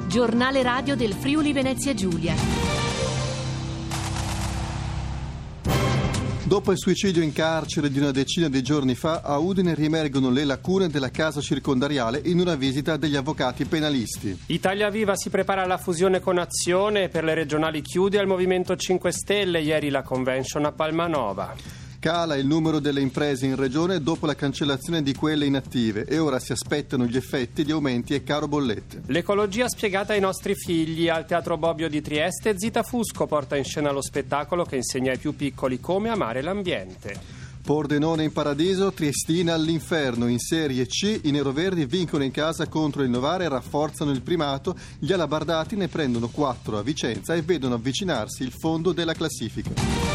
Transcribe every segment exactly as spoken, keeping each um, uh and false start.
Giornale radio del Friuli Venezia Giulia. Dopo il suicidio in carcere di una decina di giorni fa, a Udine riemergono le lacune della casa circondariale in una visita degli avvocati penalisti. Italia Viva si prepara alla fusione con Azione e per le regionali chiude al Movimento cinque Stelle. Ieri la convention a Palmanova. Cala il numero delle imprese in regione dopo la cancellazione di quelle inattive e ora si aspettano gli effetti di aumenti e caro bollette. L'ecologia spiegata ai nostri figli. Al Teatro Bobbio di Trieste, Zita Fusco porta in scena lo spettacolo che insegna ai più piccoli come amare l'ambiente. Pordenone in paradiso, Triestina all'inferno. In Serie C i neroverdi vincono in casa contro il Novara e rafforzano il primato. Gli alabardati ne prendono quattro a Vicenza e vedono avvicinarsi il fondo della classifica.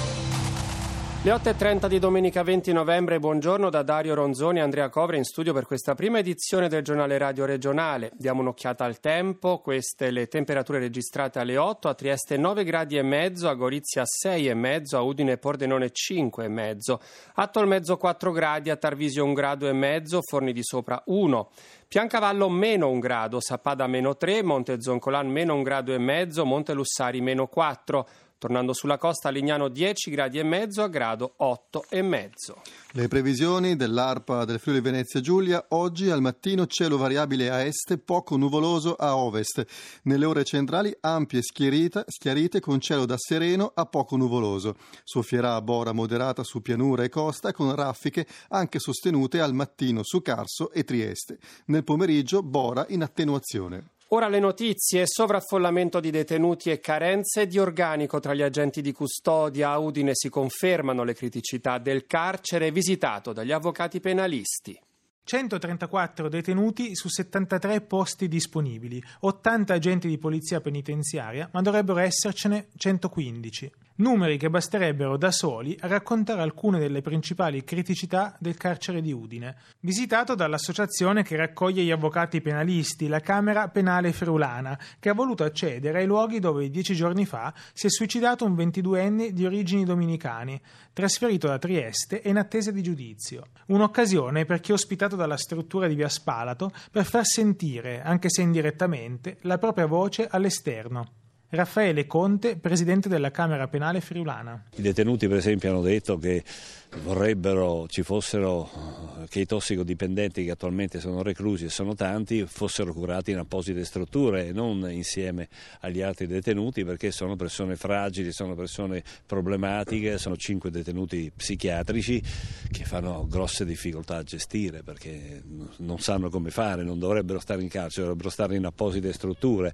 Le otto e trenta di domenica venti novembre, buongiorno da Dario Ronzoni e Andrea Covre in studio per questa prima edizione del giornale radio regionale. Diamo un'occhiata al tempo, queste le temperature registrate alle otto, a Trieste nove gradi e mezzo, a Gorizia sei e mezzo, a Udine e Pordenone cinque e mezzo, a Tolmezzo quattro gradi, a Tarvisio un grado e mezzo, Forni di Sopra uno. Piancavallo meno un grado, Sappada meno tre, Monte Zoncolan meno un grado e mezzo, Monte Lussari meno quattro. Tornando sulla costa, a Lignano dieci gradi e mezzo, a Grado otto e mezzo. Le previsioni dell'ARPA del Friuli Venezia Giulia: oggi al mattino cielo variabile a est, poco nuvoloso a ovest. Nelle ore centrali ampie schiarite con cielo da sereno a poco nuvoloso. Soffierà a bora moderata su pianura e costa con raffiche anche sostenute al mattino su Carso e Trieste. Nel pomeriggio bora in attenuazione. Ora le notizie: sovraffollamento di detenuti e carenze di organico tra gli agenti di custodia. A Udine si confermano le criticità del carcere visitato dagli avvocati penalisti. centotrentaquattro detenuti su settantatré posti disponibili, ottanta agenti di polizia penitenziaria, ma dovrebbero essercene centoquindici. Numeri che basterebbero da soli a raccontare alcune delle principali criticità del carcere di Udine. Visitato dall'associazione che raccoglie gli avvocati penalisti, la Camera Penale Friulana, che ha voluto accedere ai luoghi dove dieci giorni fa si è suicidato un ventiduenne di origini dominicani, trasferito da Trieste e in attesa di giudizio. Un'occasione per chi è ospitato dalla struttura di Via Spalato per far sentire, anche se indirettamente, la propria voce all'esterno. Raffaele Conte, presidente della Camera Penale Friulana. I detenuti, per esempio, hanno detto che vorrebbero ci fossero che i tossicodipendenti che attualmente sono reclusi e sono tanti fossero curati in apposite strutture e non insieme agli altri detenuti, perché sono persone fragili, sono persone problematiche, sono cinque detenuti psichiatrici che fanno grosse difficoltà a gestire perché non sanno come fare, non dovrebbero stare in carcere, dovrebbero stare in apposite strutture.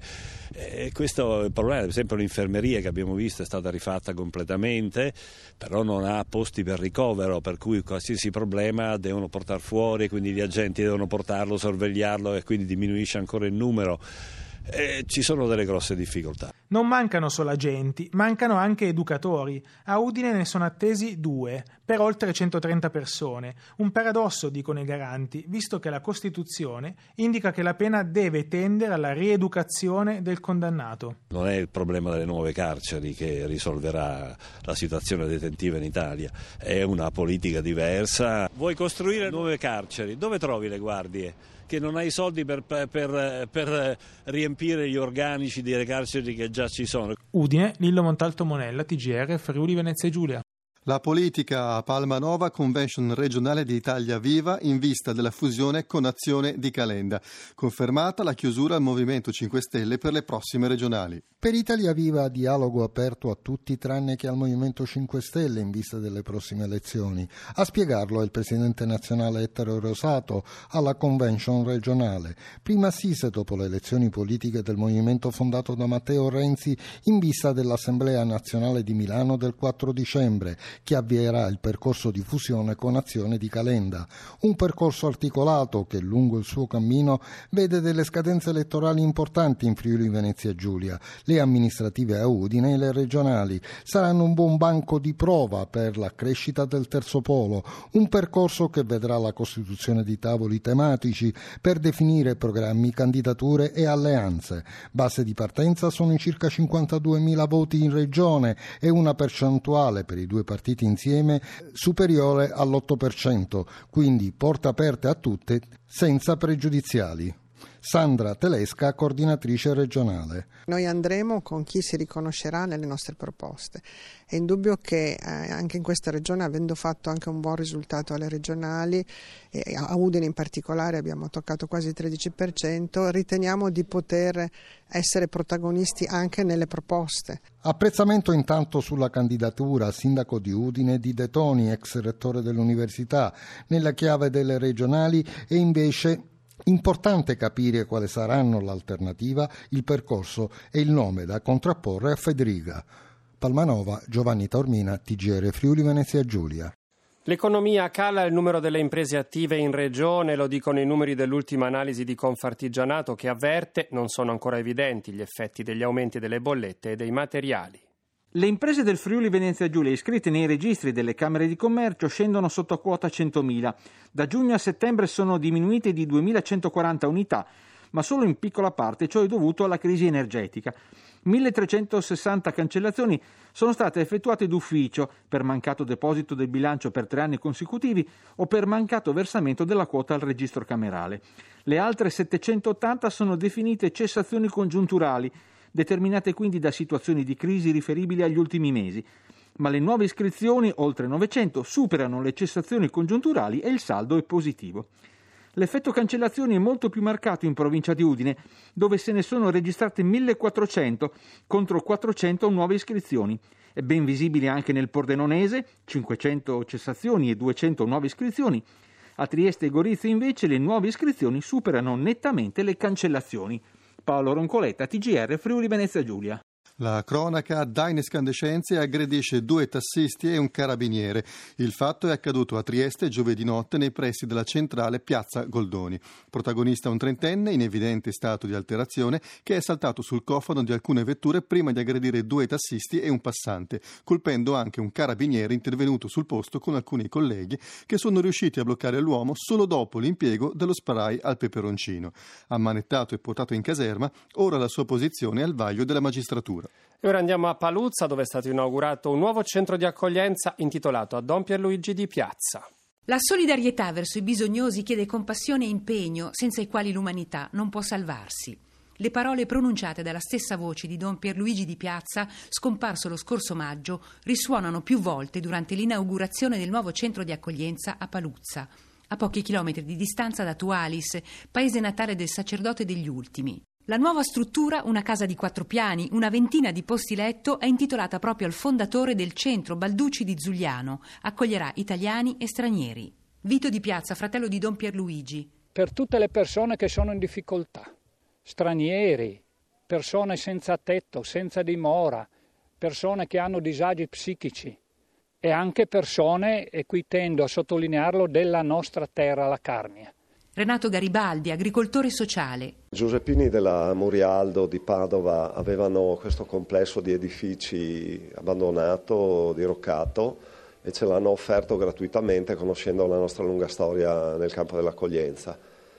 E questo è il problema. Per esempio l'infermeria che abbiamo visto è stata rifatta completamente, però non ha posti per ricovero, per cui qualsiasi problema devono portare fuori, quindi gli agenti devono portarlo, sorvegliarlo e quindi diminuisce ancora il numero. Eh, ci sono delle grosse difficoltà. Non mancano solo agenti, mancano anche educatori. A Udine ne sono attesi due, per oltre centotrenta persone. Un paradosso, dicono i garanti, visto che la Costituzione indica che la pena deve tendere alla rieducazione del condannato. Non è il problema delle nuove carceri che risolverà la situazione detentiva in Italia, è una politica diversa. Vuoi costruire nuove carceri? Dove trovi le guardie? Che non hai soldi per, per, per riempire gli organici delle carceri che già ci sono. Udine, Lillo Montalto Monella, T G R, Friuli Venezia Giulia. La politica a Palmanova, convention regionale di Italia Viva in vista della fusione con Azione di Calenda. Confermata la chiusura al Movimento cinque Stelle per le prossime regionali. Per Italia Viva dialogo aperto a tutti tranne che al Movimento cinque Stelle in vista delle prossime elezioni. A spiegarlo è il presidente nazionale Ettore Rosato alla convention regionale. Prima assise dopo le elezioni politiche del movimento fondato da Matteo Renzi in vista dell'Assemblea nazionale di Milano del quattro dicembre, che avvierà il percorso di fusione con Azione di Calenda. Un percorso articolato che lungo il suo cammino vede delle scadenze elettorali importanti in Friuli Venezia Giulia. Le amministrative a Udine e le regionali saranno un buon banco di prova per la crescita del terzo polo, un percorso che vedrà la costituzione di tavoli tematici per definire programmi, candidature e alleanze. Base di partenza sono i circa cinquantaduemila voti in regione e una percentuale per i due partiti insieme superiore all'otto per cento, quindi porte aperte a tutte senza pregiudiziali. Sandra Telesca, coordinatrice regionale. Noi andremo con chi si riconoscerà nelle nostre proposte. È indubbio che eh, anche in questa regione, avendo fatto anche un buon risultato alle regionali, e a Udine in particolare abbiamo toccato quasi il tredici per cento, riteniamo di poter essere protagonisti anche nelle proposte. Apprezzamento intanto sulla candidatura a sindaco di Udine di De Toni, ex rettore dell'università, nella chiave delle regionali, e invece importante capire quale saranno l'alternativa, il percorso e il nome da contrapporre a Federica. Palmanova, Giovanni Taormina, T G R Friuli Venezia Giulia. L'economia cala, il numero delle imprese attive in regione, lo dicono i numeri dell'ultima analisi di Confartigianato, che avverte non sono ancora evidenti gli effetti degli aumenti delle bollette e dei materiali. Le imprese del Friuli Venezia Giulia iscritte nei registri delle Camere di Commercio scendono sotto quota centomila. Da giugno a settembre sono diminuite di duemilacentoquaranta unità, ma solo in piccola parte ciò è dovuto alla crisi energetica. milletrecentosessanta cancellazioni sono state effettuate d'ufficio per mancato deposito del bilancio per tre anni consecutivi o per mancato versamento della quota al registro camerale. Le altre settecentottanta sono definite cessazioni congiunturali, determinate quindi da situazioni di crisi riferibili agli ultimi mesi. Ma le nuove iscrizioni, oltre novecento, superano le cessazioni congiunturali e il saldo è positivo. L'effetto cancellazioni è molto più marcato in provincia di Udine, dove se ne sono registrate millequattrocento contro quattrocento nuove iscrizioni. È ben visibile anche nel Pordenonese, cinquecento cessazioni e duecento nuove iscrizioni. A Trieste e Gorizia invece le nuove iscrizioni superano nettamente le cancellazioni. Paolo Roncoletta, T G R Friuli Venezia Giulia. La cronaca dà in escandescenze e aggredisce due tassisti e un carabiniere. Il fatto è accaduto a Trieste giovedì notte nei pressi della centrale Piazza Goldoni. Protagonista un trentenne in evidente stato di alterazione che è saltato sul cofano di alcune vetture prima di aggredire due tassisti e un passante, colpendo anche un carabiniere intervenuto sul posto con alcuni colleghi che sono riusciti a bloccare l'uomo solo dopo l'impiego dello spray al peperoncino. Ammanettato e portato in caserma, ora la sua posizione è al vaglio della magistratura. E ora andiamo a Paluzza, dove è stato inaugurato un nuovo centro di accoglienza intitolato a Don Pierluigi di Piazza. La solidarietà verso i bisognosi chiede compassione e impegno, senza i quali l'umanità non può salvarsi. Le parole pronunciate dalla stessa voce di Don Pierluigi di Piazza, scomparso lo scorso maggio, risuonano più volte durante l'inaugurazione del nuovo centro di accoglienza a Paluzza, a pochi chilometri di distanza da Tualis, paese natale del sacerdote degli ultimi. La nuova struttura, una casa di quattro piani, una ventina di posti letto, è intitolata proprio al fondatore del centro Balducci di Zugliano. Accoglierà italiani e stranieri. Vito di Piazza, fratello di Don Pierluigi. Per tutte le persone che sono in difficoltà, stranieri, persone senza tetto, senza dimora, persone che hanno disagi psichici e anche persone, e qui tendo a sottolinearlo, della nostra terra, la Carnia. Renato Garibaldi, agricoltore sociale. Giuseppini della Murialdo di Padova avevano questo complesso di edifici abbandonato, diroccato, e ce l'hanno offerto gratuitamente, conoscendo la nostra lunga storia nel campo dell'accoglienza.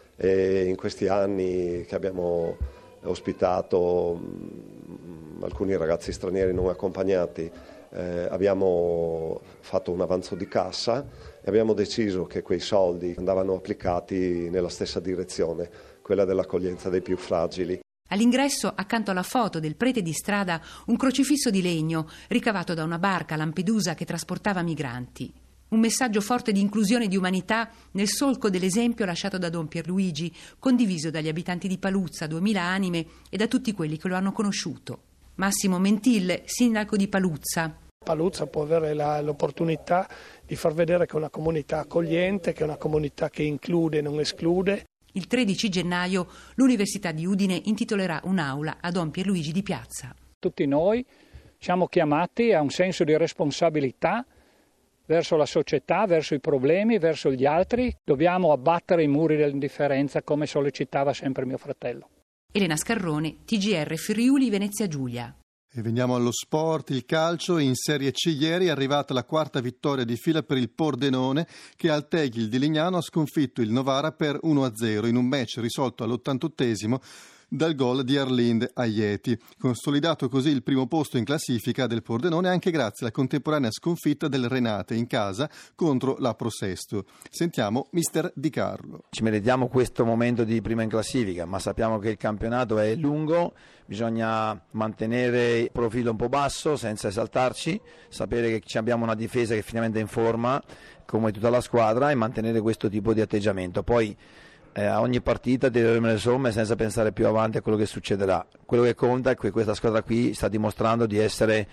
E in questi anni che abbiamo ospitato mh, alcuni ragazzi stranieri non accompagnati, eh, abbiamo fatto un avanzo di cassa e abbiamo deciso che quei soldi andavano applicati nella stessa direzione, quella dell'accoglienza dei più fragili. All'ingresso, accanto alla foto del prete di strada, un crocifisso di legno ricavato da una barca Lampedusa che trasportava migranti. Un messaggio forte di inclusione e di umanità nel solco dell'esempio lasciato da Don Pierluigi, condiviso dagli abitanti di Paluzza, duemila anime, e da tutti quelli che lo hanno conosciuto. Massimo Mentille, sindaco di Paluzza. Paluzza può avere la, l'opportunità di far vedere che è una comunità accogliente, che è una comunità che include e non esclude. Il tredici gennaio l'Università di Udine intitolerà un'aula a Don Pierluigi di Piazza. Tutti noi siamo chiamati a un senso di responsabilità verso la società, verso i problemi, verso gli altri. Dobbiamo abbattere i muri dell'indifferenza, come sollecitava sempre mio fratello. Elena Scarrone, T G R Friuli Venezia Giulia. E veniamo allo sport, il calcio. In Serie C ieri è arrivata la quarta vittoria di fila per il Pordenone, che al Teghil di Lignano ha sconfitto il Novara per uno a zero in un match risolto all'ottantottesimo dal gol di Arlind Aieti, consolidato così il primo posto in classifica del Pordenone anche grazie alla contemporanea sconfitta del Renate in casa contro la Prosesto. Sentiamo mister Di Carlo. Ci meritiamo questo momento di prima in classifica, ma sappiamo che il campionato è lungo, bisogna mantenere il profilo un po' basso senza esaltarci, sapere che abbiamo una difesa che finalmente è in forma come tutta la squadra e mantenere questo tipo di atteggiamento. Poi eh, a ogni partita tireremo le somme senza pensare più avanti a quello che succederà. Quello che conta è che questa squadra qui sta dimostrando di essere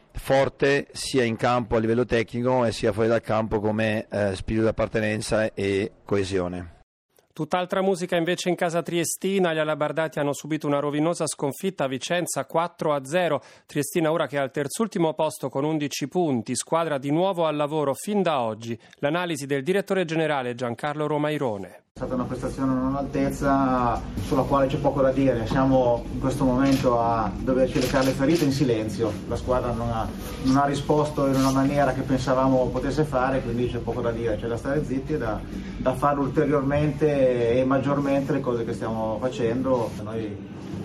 forte sia in campo a livello tecnico e sia fuori dal campo come eh, spirito di appartenenza e coesione. Tutt'altra musica invece in casa triestina, gli alabardati hanno subito una rovinosa sconfitta a Vicenza quattro a zero. Triestina ora che è al terzultimo posto con undici punti, squadra di nuovo al lavoro fin da oggi. L'analisi del direttore generale Giancarlo Romairone. È stata una prestazione non all'altezza sulla quale c'è poco da dire, siamo in questo momento a doverci recare le ferite in silenzio, la squadra non ha, non ha risposto in una maniera che pensavamo potesse fare, quindi c'è poco da dire, c'è da stare zitti e da, da fare ulteriormente e maggiormente le cose che stiamo facendo. Noi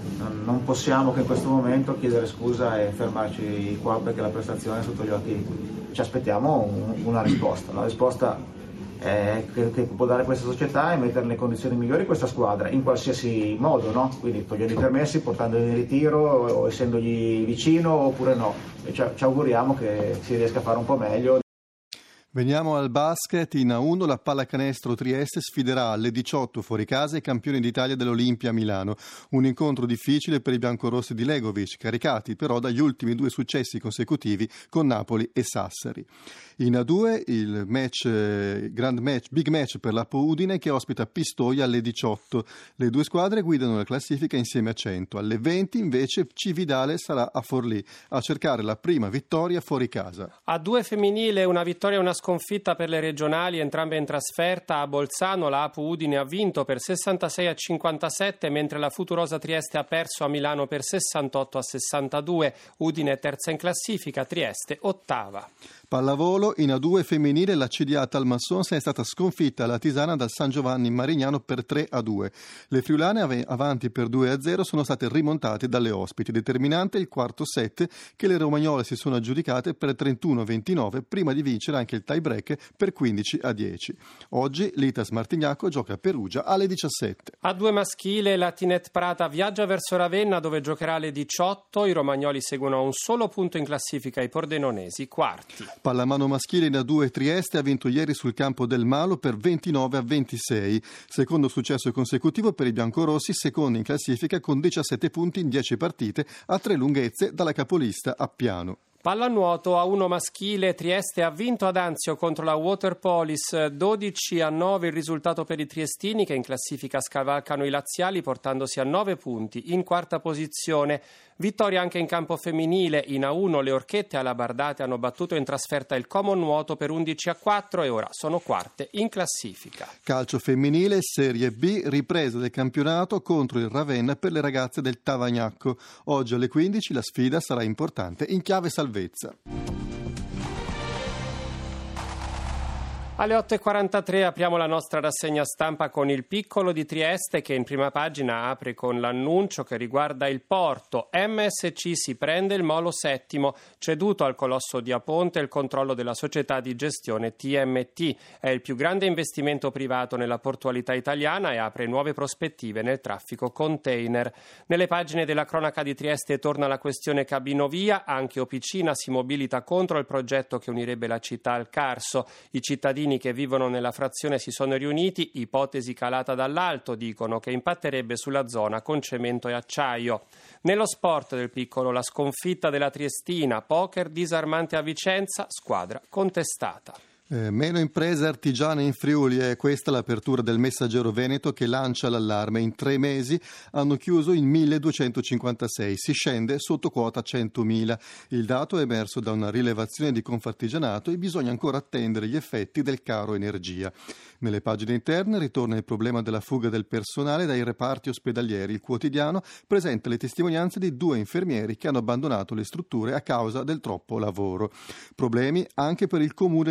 non possiamo che in questo momento chiedere scusa e fermarci qua perché la prestazione è sotto gli occhi, ci aspettiamo un, una risposta, la risposta Eh, che, che può dare questa società e mettere nelle condizioni migliori questa squadra in qualsiasi modo, no? Quindi togliendo i permessi, portandoli in ritiro o, o essendogli vicino oppure no, e ci, ci auguriamo che si riesca a fare un po' meglio. Veniamo al basket. In A uno la Pallacanestro Trieste sfiderà alle diciotto fuori casa i campioni d'Italia dell'Olimpia Milano. Un incontro difficile per i biancorossi di Legovic, caricati però dagli ultimi due successi consecutivi con Napoli e Sassari. In A due il match, eh, grand match, big match per la Udine che ospita Pistoia alle diciotto. Le due squadre guidano la classifica insieme a cento. Alle venti invece Cividale sarà a Forlì a cercare la prima vittoria fuori casa. A due femminile una vittoria e una sconfitta per le regionali, entrambe in trasferta. A Bolzano la Apu Udine ha vinto per sessantasei a cinquantasette, mentre la Futurosa Trieste ha perso a Milano per sessantotto a sessantadue. Udine è terza in classifica, Trieste ottava. Pallavolo, in A due femminile la C D A Talmassons è stata sconfitta alla Tisana dal San Giovanni Marignano per tre a due. Le friulane av- avanti per due a zero sono state rimontate dalle ospiti, determinante il quarto set che le romagnole si sono aggiudicate per trentuno a ventinove prima di vincere anche il tie break per quindici a dieci. Oggi l'Itas Martignacco gioca a Perugia alle diciassette. A due maschile la Tinet Prata viaggia verso Ravenna dove giocherà alle diciotto. I romagnoli seguono a un solo punto in classifica i pordenonesi quarti. Pallamano maschile in A due Trieste ha vinto ieri sul campo del Malo per ventinove a ventisei. Secondo successo consecutivo per i biancorossi, secondo in classifica con diciassette punti in dieci partite a tre lunghezze dalla capolista Appiano. Pallanuoto A uno maschile, Trieste ha vinto ad Anzio contro la Waterpolis dodici a nove il risultato per i triestini che in classifica scavalcano i laziali portandosi a nove punti in quarta posizione. Vittoria anche in campo femminile. In A uno le Orchette alabardate hanno battuto in trasferta il Como Nuoto per undici a quattro e ora sono quarte in classifica. Calcio femminile, Serie B, ripresa del campionato contro il Ravenna per le ragazze del Tavagnacco. Oggi alle quindici la sfida sarà importante in chiave salvezza. Alle otto e quarantatré apriamo la nostra rassegna stampa con il Piccolo di Trieste che in prima pagina apre con l'annuncio che riguarda il porto. M S C si prende il molo settimo, ceduto al colosso di Aponte il controllo della società di gestione T M T. È il più grande investimento privato nella portualità italiana e apre nuove prospettive nel traffico container. Nelle pagine della cronaca di Trieste torna la questione cabinovia, anche Opicina si mobilita contro il progetto che unirebbe la città al Carso. I cittadini che vivono nella frazione si sono riuniti, ipotesi calata dall'alto, dicono che impatterebbe sulla zona con cemento e acciaio. Nello sport del Piccolo la sconfitta della Triestina, poker disarmante a Vicenza, squadra contestata. Eh, meno imprese artigiane in Friuli, è questa l'apertura del Messaggero Veneto che lancia l'allarme. In tre mesi hanno chiuso in milleduecentocinquantasei, si scende sotto quota centomila. Il dato è emerso da una rilevazione di Confartigianato e bisogna ancora attendere gli effetti del caro energia. Nelle pagine interne ritorna il problema della fuga del personale dai reparti ospedalieri. Il quotidiano presenta le testimonianze di due infermieri che hanno abbandonato le strutture a causa del troppo lavoro. Problemi anche per il comune di Udine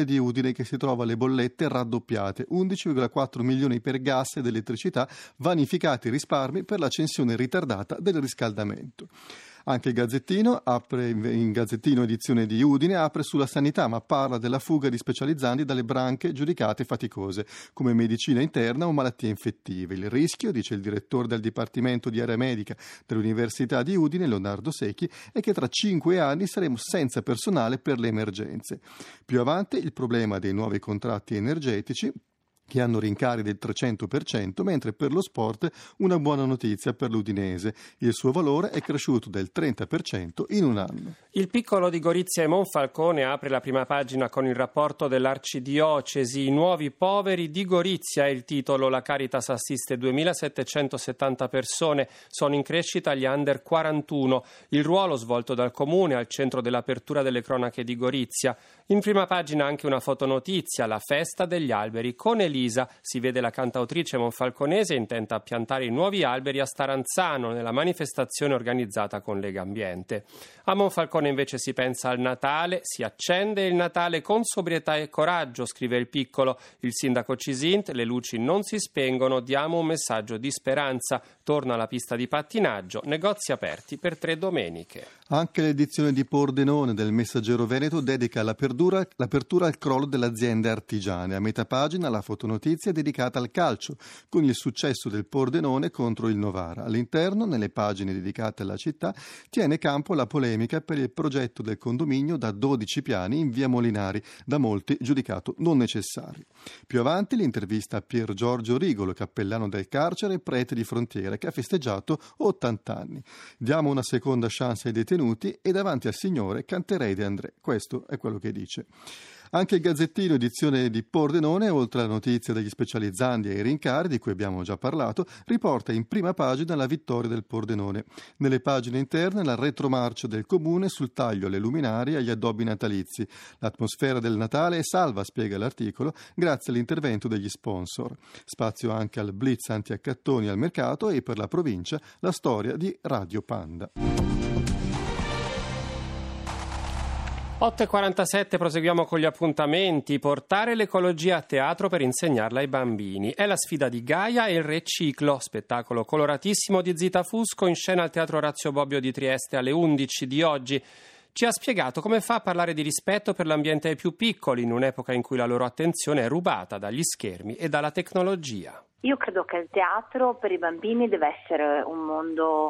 Udine che si trova le bollette raddoppiate, undici virgola quattro milioni per gas ed elettricità, vanificati risparmi per l'accensione ritardata del riscaldamento. Anche il Gazzettino, apre, in Gazzettino edizione di Udine, apre sulla sanità, ma parla della fuga di specializzandi dalle branche giudicate faticose, come medicina interna o malattie infettive. Il rischio, dice il direttore del Dipartimento di Area Medica dell'Università di Udine, Leonardo Secchi, è che tra cinque anni saremo senza personale per le emergenze. Più avanti il problema dei nuovi contratti energetici, che hanno rincari del trecento per cento, mentre per lo sport una buona notizia per l'Udinese. Il suo valore è cresciuto del trenta per cento in un anno. Il piccolo di Gorizia e Monfalcone apre la prima pagina con il rapporto dell'Arcidiocesi. I nuovi poveri di Gorizia è il titolo. La Caritas assiste duemilasettecentosettanta persone, sono in crescita gli under quarantuno. Il ruolo svolto dal Comune al centro dell'apertura delle cronache di Gorizia. In prima pagina anche una fotonotizia, la festa degli alberi con Elisa. Si vede la cantautrice monfalconese intenta a piantare i nuovi alberi a Staranzano nella manifestazione organizzata con Lega Ambiente. A Monfalcone invece si pensa al Natale, si accende il Natale con sobrietà e coraggio, scrive il piccolo. Il sindaco Cisint, le luci non si spengono, diamo un messaggio di speranza. Torna alla pista di pattinaggio, negozi aperti per tre domeniche. Anche l'edizione di Pordenone del Messaggero Veneto dedica l'apertura, l'apertura al crollo delle aziende artigiane. A metà pagina la fotonotizia dedicata al calcio, con il successo del Pordenone contro il Novara. All'interno, nelle pagine dedicate alla città, tiene campo la polemica per il progetto del condominio da dodici piani in via Molinari, da molti giudicato non necessario. Più avanti l'intervista a Pier Giorgio Rigolo, cappellano del carcere e prete di frontiera, che ha festeggiato ottanta anni. Diamo una seconda chance ai detenuti e davanti al Signore canterei De André. Questo è quello che dice. Anche il Gazzettino, edizione di Pordenone, oltre alla notizia degli specializzandi e ai rincari, di cui abbiamo già parlato, riporta in prima pagina la vittoria del Pordenone. Nelle pagine interne la retromarcia del Comune sul taglio alle luminarie e agli addobbi natalizi. L'atmosfera del Natale è salva, spiega l'articolo, grazie all'intervento degli sponsor. Spazio anche al blitz anti-accattoni al mercato e per la provincia la storia di Radio Panda. otto e quarantasette, proseguiamo con gli appuntamenti. Portare l'ecologia a teatro per insegnarla ai bambini. È la sfida di Gaia e il Re Ciclo, spettacolo coloratissimo di Zita Fusco in scena al Teatro Orazio Bobbio di Trieste alle undici di oggi. Ci ha spiegato come fa a parlare di rispetto per l'ambiente ai più piccoli in un'epoca in cui la loro attenzione è rubata dagli schermi e dalla tecnologia. Io credo che il teatro per i bambini deve essere un mondo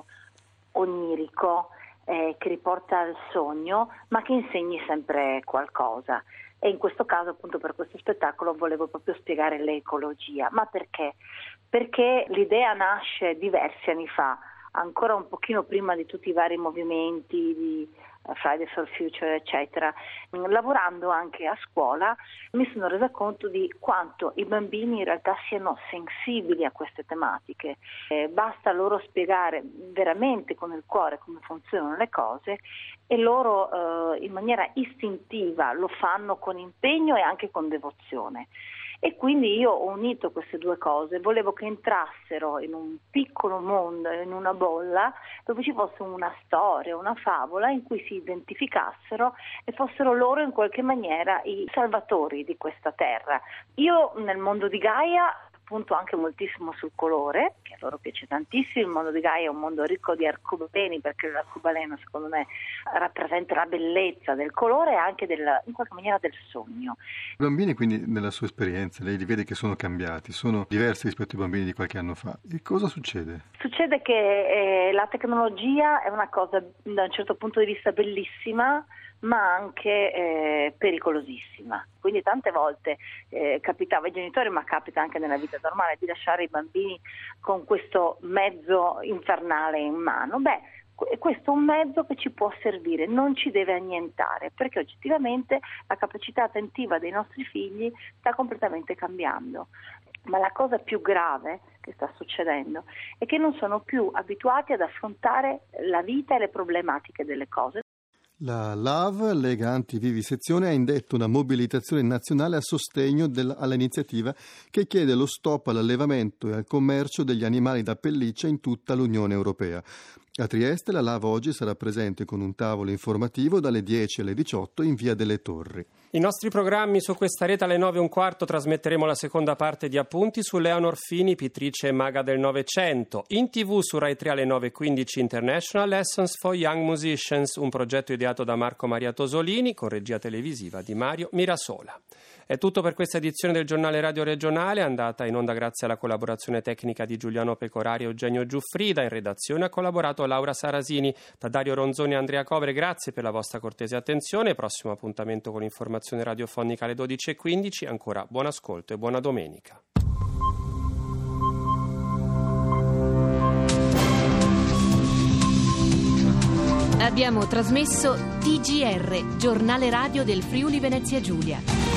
onirico, Eh, che riporta al sogno, ma che insegni sempre qualcosa. E in questo caso, appunto, per questo spettacolo volevo proprio spiegare l'ecologia. Ma perché? Perché l'idea nasce diversi anni fa, ancora un pochino prima di tutti i vari movimenti di Friday for Future, eccetera. Lavorando anche a scuola mi sono resa conto di quanto i bambini in realtà siano sensibili a queste tematiche. Eh, basta loro spiegare veramente con il cuore come funzionano le cose e loro eh, in maniera istintiva lo fanno con impegno e anche con devozione. E quindi io ho unito queste due cose, volevo che entrassero in un piccolo mondo, in una bolla, dove ci fosse una storia, una favola in cui si identificassero e fossero loro in qualche maniera i salvatori di questa terra. Io nel mondo di Gaia punto anche moltissimo sul colore, che a loro piace tantissimo. Il mondo di Gaia è un mondo ricco di arcobaleni, perché l'arcobaleno secondo me rappresenta la bellezza del colore e anche del, in qualche maniera del sogno. I bambini quindi nella sua esperienza, lei li vede che sono cambiati, sono diversi rispetto ai bambini di qualche anno fa. E cosa succede? Succede che eh, la tecnologia è una cosa da un certo punto di vista bellissima, ma anche eh, pericolosissima. Quindi tante volte eh, capitava ai genitori, ma capita anche nella vita normale, di lasciare i bambini con questo mezzo infernale in mano. Beh, questo è un mezzo che ci può servire, non ci deve annientare, perché oggettivamente la capacità attentiva dei nostri figli sta completamente cambiando. Ma la cosa più grave che sta succedendo è che non sono più abituati ad affrontare la vita e le problematiche delle cose. La L A V, Lega Antivivisezione, ha indetto una mobilitazione nazionale a sostegno del, all'iniziativa che chiede lo stop all'allevamento e al commercio degli animali da pelliccia in tutta l'Unione Europea. A Trieste la Lava oggi sarà presente con un tavolo informativo dalle dieci alle diciotto in via delle Torri. I nostri programmi su questa rete alle nove e un quarto trasmetteremo la seconda parte di Appunti su Leonor Fini, pittrice e maga del Novecento. In tv su Rai tre alle nove e quindici International Lessons for Young Musicians, un progetto ideato da Marco Maria Tosolini con regia televisiva di Mario Mirasola. È tutto per questa edizione del giornale radio regionale, andata in onda grazie alla collaborazione tecnica di Giuliano Pecorari e Eugenio Giuffrida. In redazione ha collaborato Laura Sarasini. Da Dario Ronzoni e Andrea Covre, grazie per la vostra cortese attenzione. Prossimo appuntamento con informazione radiofonica alle dodici e quindici. Ancora buon ascolto e buona domenica. Abbiamo trasmesso T G R, giornale radio del Friuli Venezia Giulia.